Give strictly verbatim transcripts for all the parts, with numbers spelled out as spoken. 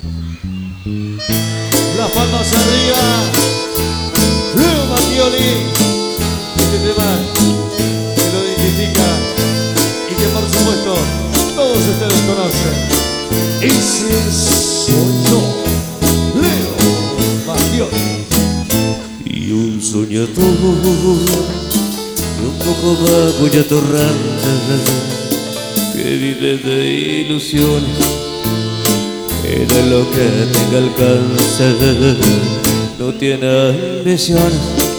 Las palmas arriba, Leo Mattioli. Este tema que lo identifica y que por supuesto todos ustedes conocen. Ese soy yo, Leo Mattioli. Y un soñador y un poco vago y atorrante que vive de ilusiones y de lo que tenga alcance. No tiene ambiciones,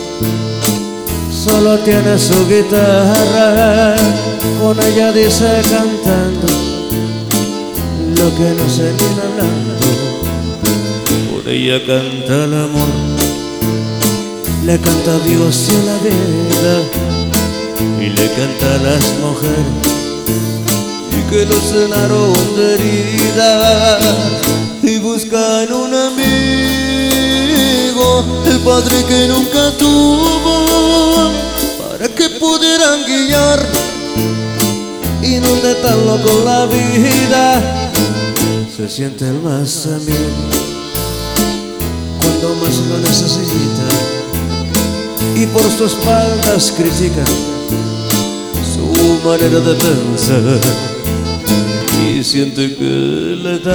solo tiene su guitarra, con ella dice cantando lo que no sé ni hablando. Con ella canta el amor, le canta a Dios y a la vida, y le canta a las mujeres y que los llenaron de heridas, y buscan un amigo, el padre que nunca tuvo, para que pudieran guiar y no dejarlo con la vida. Se siente el más amigo cuando más lo necesita, y por su espaldas critica su manera de pensar, y siente que le da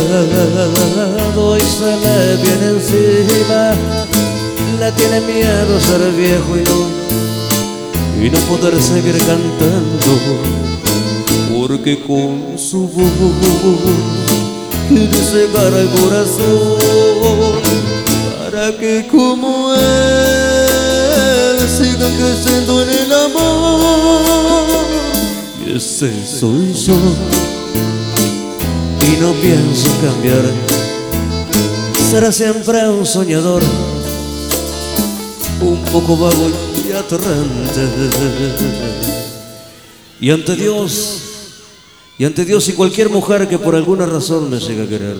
y se le viene encima. Le tiene miedo a ser viejo y no, y no poder seguir cantando, porque con su voz quiere cegar el corazón, para que como él sigan creciendo en el amor. Y ese soy yo, y no pienso cambiar. Será siempre un soñador, un poco vago y atorrante. Y ante Dios, y ante Dios y cualquier mujer que por alguna razón me llegue a querer,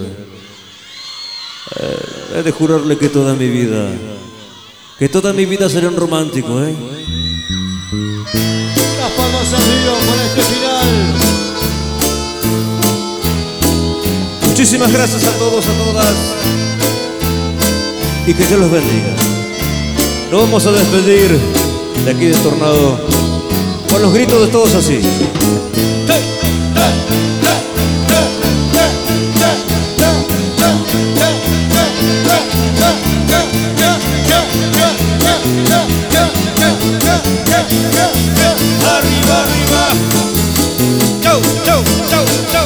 eh, he de jurarle que toda mi vida, que toda mi vida seré un romántico, ¿eh? Las palmas arriba para este final. Muchísimas gracias a todos, a todas, y que Dios los bendiga. Nos vamos a despedir de aquí de Tornado con los gritos de todos así. Arriba, arriba. Chau, chau, chau, chau.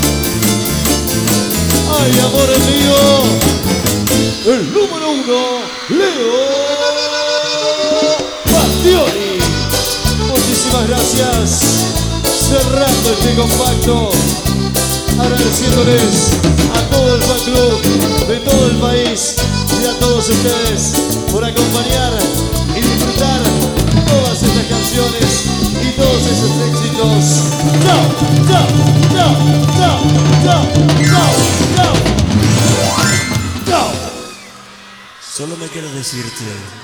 Ay, amor mío, el número uno, Leo Mattioli. Muchísimas gracias. Cerrando este compacto, agradeciéndoles a todo el fan club de todo el país y a todos ustedes por acompañar y disfrutar todas estas canciones y todos esos éxitos. ¡Chao! ¡Chao! ¡Chao! ¡Chao! ¡Chao! ¡Chao! ¡Chao! ¡Chao! Solo me quiero decirte